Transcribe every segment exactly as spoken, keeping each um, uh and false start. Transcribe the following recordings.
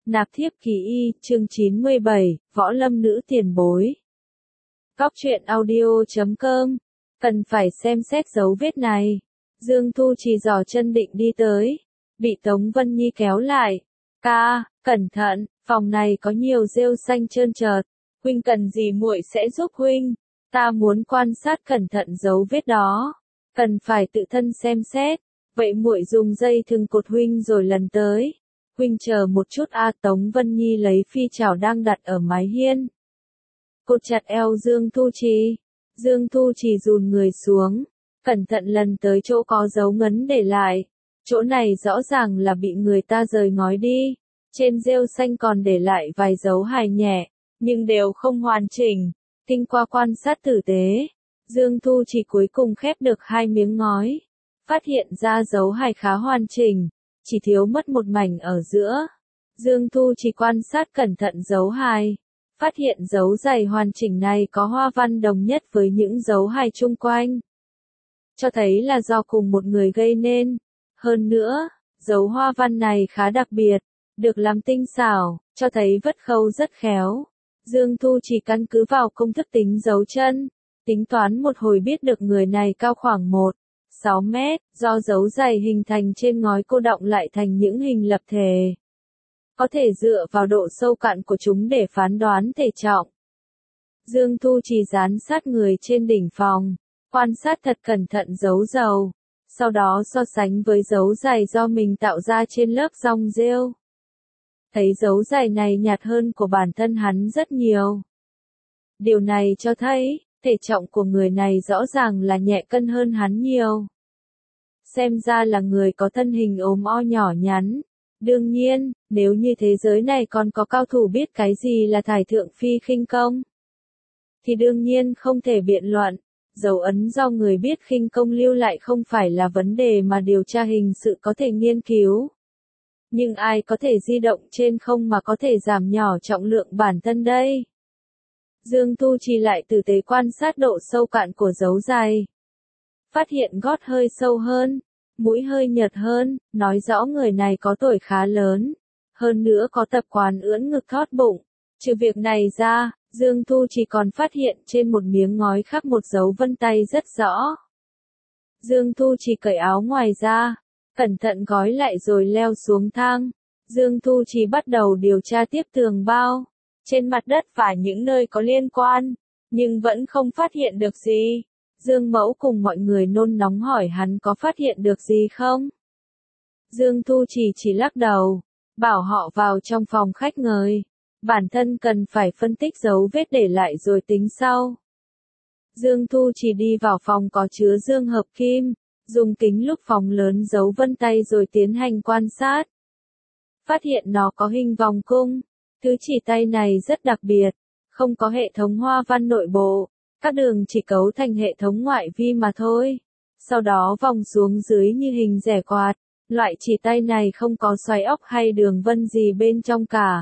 Nạp thiếp kỳ y, chương chín mươi bảy, Võ Lâm nữ tiền bối. Góc truyện audio chấm com. Cần phải xem xét dấu vết này. Dương Thu Trì giỏ chân định đi tới. Bị Tống Vân Nhi kéo lại. Ca, cẩn thận, phòng này có nhiều rêu xanh trơn trượt. Huynh cần gì muội sẽ giúp huynh. Ta muốn quan sát cẩn thận dấu vết đó. Cần phải tự thân xem xét. Vậy muội dùng dây thừng cột huynh rồi lần tới. Huynh chờ một chút a. Tống Vân Nhi lấy phi chảo đang đặt ở mái hiên. Cột chặt eo Dương Thu Trì. Dương Thu Trì dùn người xuống. Cẩn thận lần tới chỗ có dấu ngấn để lại. Chỗ này rõ ràng là bị người ta rời ngói đi. Trên rêu xanh còn để lại vài dấu hài nhẹ, nhưng đều không hoàn chỉnh. Kinh qua quan sát tử tế, Dương Thu Trì cuối cùng khép được hai miếng ngói. Phát hiện ra dấu hài khá hoàn chỉnh. Chỉ thiếu mất một mảnh ở giữa. Dương Thu Trì quan sát cẩn thận dấu hài. Phát hiện dấu giày hoàn chỉnh này có hoa văn đồng nhất với những dấu hài chung quanh. Cho thấy là do cùng một người gây nên. Hơn nữa, dấu hoa văn này khá đặc biệt, được làm tinh xảo, cho thấy vất khâu rất khéo. Dương Thu Trì căn cứ vào công thức tính dấu chân, tính toán một hồi biết được người này cao khoảng một phẩy sáu mét, do dấu giày hình thành trên ngói cô đọng lại thành những hình lập thể. Có thể dựa vào độ sâu cạn của chúng để phán đoán thể trọng. Dương Thu Trì dán sát người trên đỉnh phòng, quan sát thật cẩn thận dấu dầu, sau đó so sánh với dấu giày do mình tạo ra trên lớp rong rêu. Thấy dấu giày này nhạt hơn của bản thân hắn rất nhiều. Điều này cho thấy, thể trọng của người này rõ ràng là nhẹ cân hơn hắn nhiều. Xem ra là người có thân hình ốm o nhỏ nhắn. Đương nhiên, nếu như thế giới này còn có cao thủ biết cái gì là thải thượng phi khinh công, thì đương nhiên không thể biện luận. Dấu ấn do người biết khinh công lưu lại không phải là vấn đề mà điều tra hình sự có thể nghiên cứu. Nhưng ai có thể di động trên không mà có thể giảm nhỏ trọng lượng bản thân đây? Dương Thu Trì lại tử tế quan sát độ sâu cạn của dấu giày. Phát hiện gót hơi sâu hơn, mũi hơi nhợt hơn, nói rõ người này có tuổi khá lớn. Hơn nữa có tập quán ưỡn ngực thót bụng. Trừ việc này ra, Dương Thu Trì còn phát hiện trên một miếng ngói khắc một dấu vân tay rất rõ. Dương Thu Trì cởi áo ngoài ra, cẩn thận gói lại rồi leo xuống thang. Dương Thu Trì bắt đầu điều tra tiếp tường bao, trên mặt đất và những nơi có liên quan, nhưng vẫn không phát hiện được gì. Dương Mẫu cùng mọi người nôn nóng hỏi hắn có phát hiện được gì không? Dương Thu Trì chỉ lắc đầu, bảo họ vào trong phòng khách ngồi. Bản thân cần phải phân tích dấu vết để lại rồi tính sau. Dương Thu Trì đi vào phòng có chứa dương hợp kim, dùng kính lúp phóng lớn dấu vân tay rồi tiến hành quan sát. Phát hiện nó có hình vòng cung. Thứ chỉ tay này rất đặc biệt, không có hệ thống hoa văn nội bộ, các đường chỉ cấu thành hệ thống ngoại vi mà thôi. Sau đó vòng xuống dưới như hình rẻ quạt, loại chỉ tay này không có xoáy ốc hay đường vân gì bên trong cả.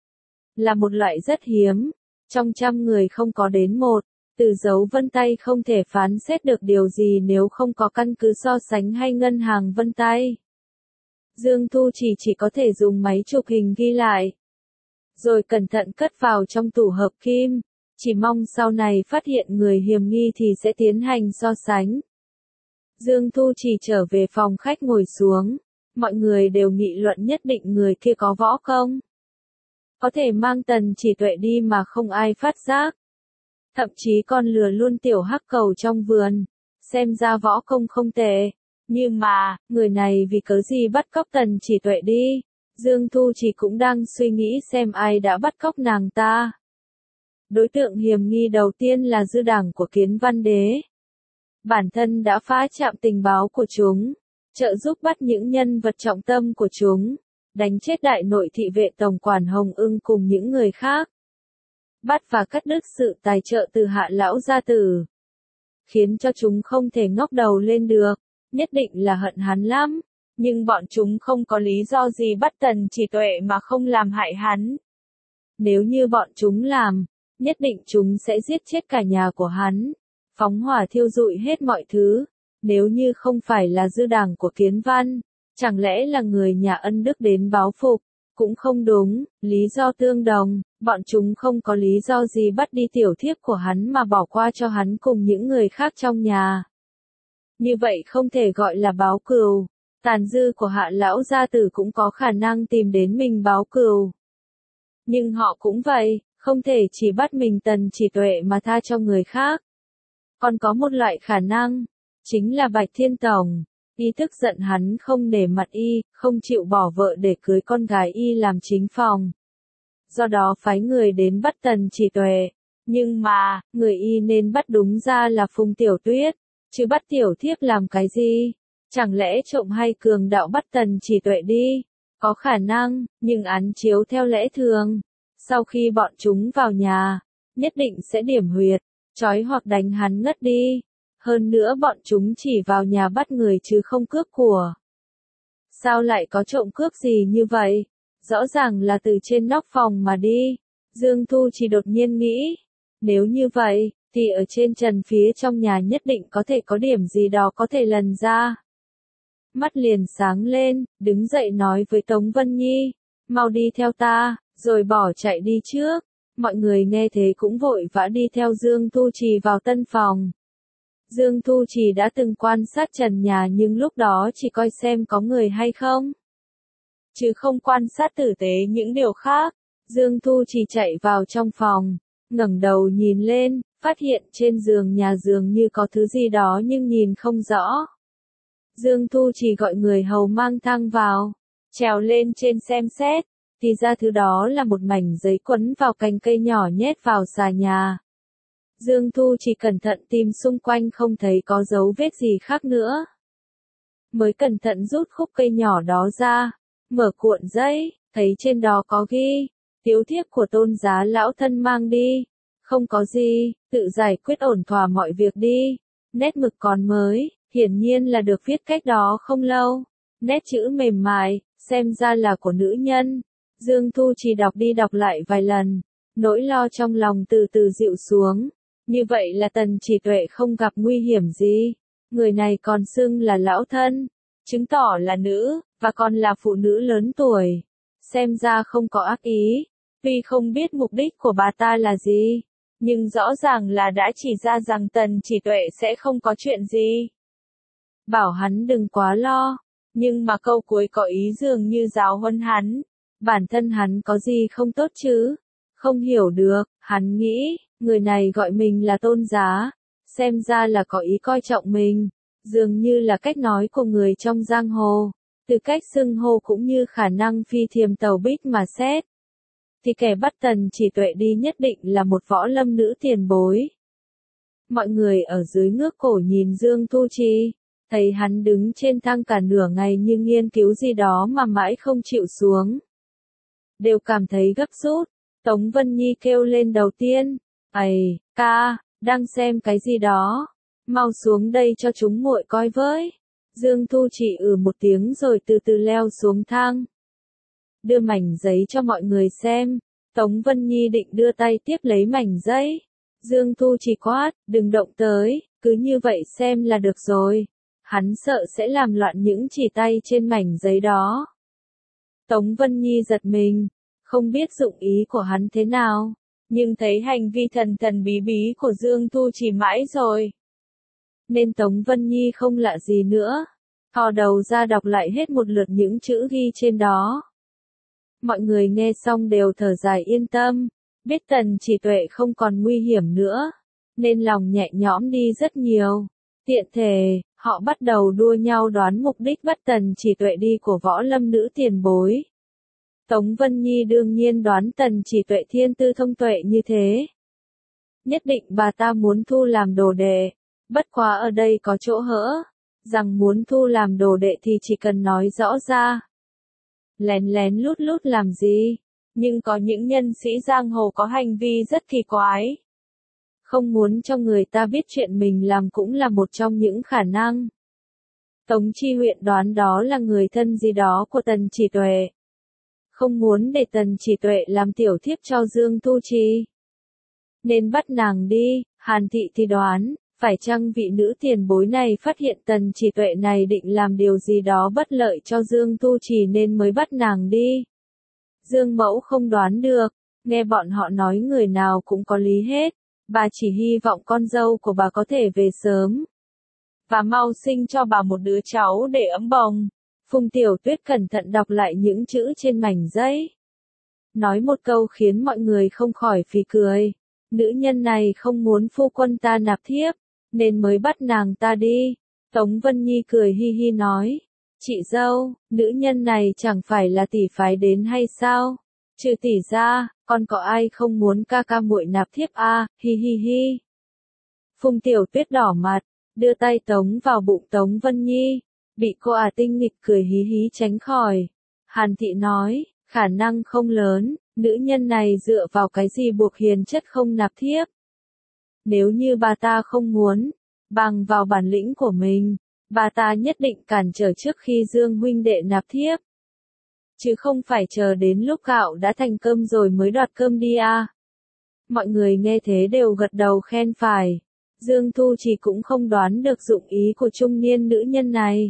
Là một loại rất hiếm, trong trăm người không có đến một. Từ dấu vân tay không thể phán xét được điều gì nếu không có căn cứ so sánh hay ngân hàng vân tay. Dương Thu Trì chỉ có thể dùng máy chụp hình ghi lại, rồi cẩn thận cất vào trong tủ hợp kim. Chỉ mong sau này phát hiện người hiểm nghi thì sẽ tiến hành so sánh. Dương Thu Trì trở về phòng khách ngồi xuống. Mọi người đều nghị luận nhất định người kia có võ công. Có thể mang Tần Chỉ Tuệ đi mà không ai phát giác. Thậm chí còn lừa luôn tiểu hắc cầu trong vườn. Xem ra võ công không tệ. Nhưng mà, người này vì cớ gì bắt cóc Tần Chỉ Tuệ đi? Dương Thu Trì cũng đang suy nghĩ xem ai đã bắt cóc nàng ta. Đối tượng hiểm nghi đầu tiên là dư đảng của Kiến Văn Đế. Bản thân đã phá trạm tình báo của chúng, trợ giúp bắt những nhân vật trọng tâm của chúng, đánh chết đại nội thị vệ tổng quản Hồng Ưng cùng những người khác. Bắt và cắt đứt sự tài trợ từ Hạ lão gia tử, khiến cho chúng không thể ngóc đầu lên được, nhất định là hận hắn lắm. Nhưng bọn chúng không có lý do gì bắt Tần Chỉ Tuệ mà không làm hại hắn. Nếu như bọn chúng làm, nhất định chúng sẽ giết chết cả nhà của hắn, phóng hỏa thiêu rụi hết mọi thứ. Nếu như không phải là dư đảng của Kiến Văn, chẳng lẽ là người nhà ân đức đến báo phục, Cũng không đúng, lý do tương đồng, bọn chúng không có lý do gì bắt đi tiểu thiếp của hắn mà bỏ qua cho hắn cùng những người khác trong nhà. Như vậy không thể gọi là báo cừu, tàn dư của Hạ lão gia tử cũng có khả năng tìm đến mình báo cừu. Nhưng họ cũng vậy, không thể chỉ bắt mình Tần Chỉ Tuệ mà tha cho người khác. Còn có một loại khả năng, chính là Bạch Thiên Tổng. Y tức giận hắn không nể mặt y, không chịu bỏ vợ để cưới con gái y làm chính phòng. Do đó phái người đến bắt Tần Chỉ Tuệ. Nhưng mà, người y nên bắt đúng ra là Phùng Tiểu Tuyết, chứ bắt tiểu thiếp làm cái gì? Chẳng lẽ trộm hay cường đạo bắt Tần Chỉ Tuệ đi? Có khả năng, nhưng án chiếu theo lẽ thường. Sau khi bọn chúng vào nhà, nhất định sẽ điểm huyệt, trói hoặc đánh hắn ngất đi. Hơn nữa bọn chúng chỉ vào nhà bắt người chứ không cướp của. Sao lại có trộm cướp gì như vậy? Rõ ràng là từ trên nóc phòng mà đi. Dương Thu chỉ đột nhiên nghĩ. Nếu như vậy, thì ở trên trần phía trong nhà nhất định có thể có điểm gì đó có thể lần ra. Mắt liền sáng lên, đứng dậy nói với Tống Vân Nhi. Mau đi theo ta, rồi bỏ chạy đi trước. Mọi người nghe thế cũng vội vã đi theo Dương Thu Trì vào tân phòng. Dương Thu Trì đã từng quan sát trần nhà nhưng lúc đó chỉ coi xem có người hay không. Chứ không quan sát tử tế những điều khác. Dương Thu Trì chạy vào trong phòng, ngẩng đầu nhìn lên, phát hiện trên giường nhà dường như có thứ gì đó nhưng nhìn không rõ. Dương Thu Trì gọi người hầu mang thang vào, trèo lên trên xem xét, thì ra thứ đó là một mảnh giấy quấn vào cành cây nhỏ nhét vào xà nhà. Dương Thu chỉ cẩn thận tìm xung quanh không thấy có dấu vết gì khác nữa. Mới cẩn thận rút khúc cây nhỏ đó ra, mở cuộn giấy, thấy trên đó có ghi, tiểu thiếp của Tôn Giá lão thân mang đi. Không có gì, tự giải quyết ổn thỏa mọi việc đi. Nét mực còn mới, hiển nhiên là được viết cách đó không lâu. Nét chữ mềm mại, xem ra là của nữ nhân. Dương Thu chỉ đọc đi đọc lại vài lần, nỗi lo trong lòng từ từ dịu xuống. Như vậy là Tần Chỉ Tuệ không gặp nguy hiểm gì. Người này còn xưng là lão thân, chứng tỏ là nữ, và còn là phụ nữ lớn tuổi. Xem ra không có ác ý, tuy không biết mục đích của bà ta là gì, nhưng rõ ràng là đã chỉ ra rằng Tần Chỉ Tuệ sẽ không có chuyện gì. Bảo hắn đừng quá lo, nhưng mà câu cuối có ý dường như giáo huấn hắn. Bản thân hắn có gì không tốt chứ? Không hiểu được, hắn nghĩ, người này gọi mình là Tôn Giá, xem ra là có ý coi trọng mình, dường như là cách nói của người trong giang hồ, từ cách xưng hô cũng như khả năng phi thiềm tàu bích mà xét. Thì kẻ bắt Tần Chỉ Tuệ đi nhất định là một võ lâm nữ tiền bối. Mọi người ở dưới ngước cổ nhìn Dương Thu Chi, thấy hắn đứng trên thang cả nửa ngày như nghiên cứu gì đó mà mãi không chịu xuống. Đều cảm thấy gấp rút. Tống Vân Nhi kêu lên đầu tiên, "Ầy, ca, đang xem cái gì đó? Mau xuống đây cho chúng muội coi với." Dương Thu chỉ ừ một tiếng rồi từ từ leo xuống thang. Đưa mảnh giấy cho mọi người xem. Tống Vân Nhi định đưa tay tiếp lấy mảnh giấy. Dương Thu chỉ quát, "Đừng động tới, cứ như vậy xem là được rồi." Hắn sợ sẽ làm loạn những chỉ tay trên mảnh giấy đó. Tống Vân Nhi giật mình, không biết dụng ý của hắn thế nào, nhưng thấy hành vi thần thần bí bí của Dương Thu chỉ mãi rồi. Nên Tống Vân Nhi không lạ gì nữa, thò đầu ra đọc lại hết một lượt những chữ ghi trên đó. Mọi người nghe xong đều thở dài yên tâm, biết Tần Chỉ Tuệ không còn nguy hiểm nữa, nên lòng nhẹ nhõm đi rất nhiều. Tiện thể, họ bắt đầu đua nhau đoán mục đích bắt Tần Chỉ Tuệ đi của võ lâm nữ tiền bối. Tống Vân Nhi đương nhiên đoán Tần Chỉ Tuệ thiên tư thông tuệ như thế. Nhất định bà ta muốn thu làm đồ đệ, bất quá ở đây có chỗ hỡ, rằng muốn thu làm đồ đệ thì chỉ cần nói rõ ra. Lén lén lút lút làm gì, nhưng có những nhân sĩ giang hồ có hành vi rất kỳ quái. Không muốn cho người ta biết chuyện mình làm cũng là một trong những khả năng. Tống Chi Huyện đoán đó là người thân gì đó của Tần Chỉ Tuệ. Không muốn để Tần Chỉ Tuệ làm tiểu thiếp cho Dương Thu Chi, nên bắt nàng đi. Hàn Thị thì đoán, phải chăng vị nữ tiền bối này phát hiện Tần Chỉ Tuệ này định làm điều gì đó bất lợi cho Dương Thu Chi nên mới bắt nàng đi. Dương Mẫu không đoán được, nghe bọn họ nói người nào cũng có lý hết, bà chỉ hy vọng con dâu của bà có thể về sớm. Và mau sinh cho bà một đứa cháu để ấm bồng. Phùng Tiểu Tuyết cẩn thận đọc lại những chữ trên mảnh giấy. Nói một câu khiến mọi người không khỏi phì cười. Nữ nhân này không muốn phu quân ta nạp thiếp, nên mới bắt nàng ta đi. Tống Vân Nhi cười hi hi nói. Chị dâu, nữ nhân này chẳng phải là tỷ phái đến hay sao? Trừ tỷ ra, còn có ai không muốn ca ca muội nạp thiếp a? Hi hi hi. Phùng Tiểu Tuyết đỏ mặt, đưa tay tống vào bụng Tống Vân Nhi, bị cô ả tinh nghịch cười hí hí tránh khỏi. Hàn Thị nói, khả năng không lớn, nữ nhân này dựa vào cái gì buộc Hiền Chất không nạp thiếp? Nếu như bà ta không muốn, bằng vào bản lĩnh của mình, bà ta nhất định cản trở trước khi Dương huynh đệ nạp thiếp. Chứ không phải chờ đến lúc gạo đã thành cơm rồi mới đoạt cơm đi à. Mọi người nghe thế đều gật đầu khen phải. Dương Thu Trì cũng không đoán được dụng ý của trung niên nữ nhân này.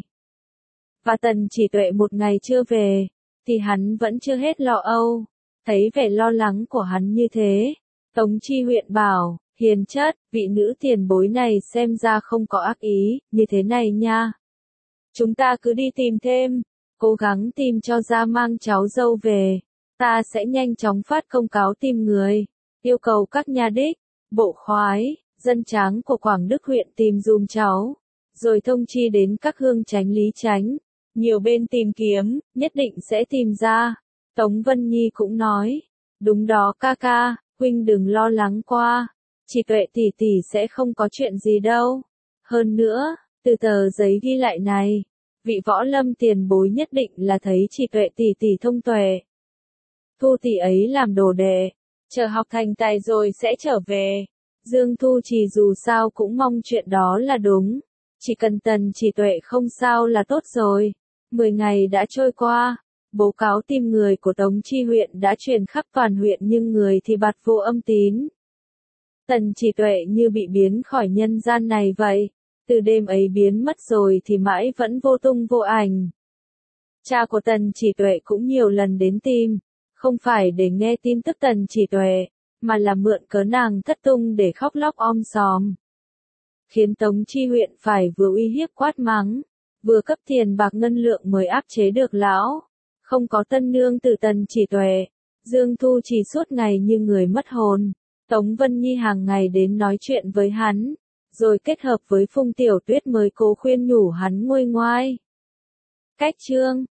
Và Tần Chỉ Tuệ một ngày chưa về, thì hắn vẫn chưa hết lo âu. Thấy vẻ lo lắng của hắn như thế, Tống Chi Huyện bảo, Hiền Chất, vị nữ tiền bối này xem ra không có ác ý, như thế này nha. Chúng ta cứ đi tìm thêm, cố gắng tìm cho ra mang cháu dâu về. Ta sẽ nhanh chóng phát công cáo tìm người, yêu cầu các nhà đích, bộ khoái, dân tráng của Quảng Đức huyện tìm dùm cháu, rồi thông chi đến các hương chánh lý chánh. Nhiều bên tìm kiếm, nhất định sẽ tìm ra. Tống Vân Nhi cũng nói, đúng đó ca ca, huynh đừng lo lắng qua, Chỉ Tuệ tỷ tỷ sẽ không có chuyện gì đâu. Hơn nữa, từ tờ giấy ghi lại này, vị võ lâm tiền bối nhất định là thấy Chỉ Tuệ tỷ tỷ thông tuệ. Thu tỷ ấy làm đồ đệ, chờ học thành tài rồi sẽ trở về. Dương Thu Trì dù sao cũng mong chuyện đó là đúng, chỉ cần Tần Chỉ Tuệ không sao là tốt rồi. Mười ngày đã trôi qua, báo cáo tìm người của Tống Chi huyện đã truyền khắp toàn huyện nhưng người thì bạt vô âm tín. Tần Chỉ Tuệ như bị biến khỏi nhân gian này vậy, từ đêm ấy biến mất rồi thì mãi vẫn vô tung vô ảnh. Cha của Tần Chỉ Tuệ cũng nhiều lần đến tìm, không phải để nghe tin tức Tần Chỉ Tuệ, mà là mượn cớ nàng thất tung để khóc lóc om sòm. Khiến Tống Chi huyện phải vừa uy hiếp quát mắng, vừa cấp tiền bạc ngân lượng mới áp chế được lão. Không có tân nương từ Tần Chỉ Tuệ, Dương Thu Trì suốt ngày như người mất hồn. Tống Vân Nhi hàng ngày đến nói chuyện với hắn, rồi kết hợp với Phùng Tiểu Tuyết mới cố khuyên nhủ hắn nguôi ngoai. Cách chương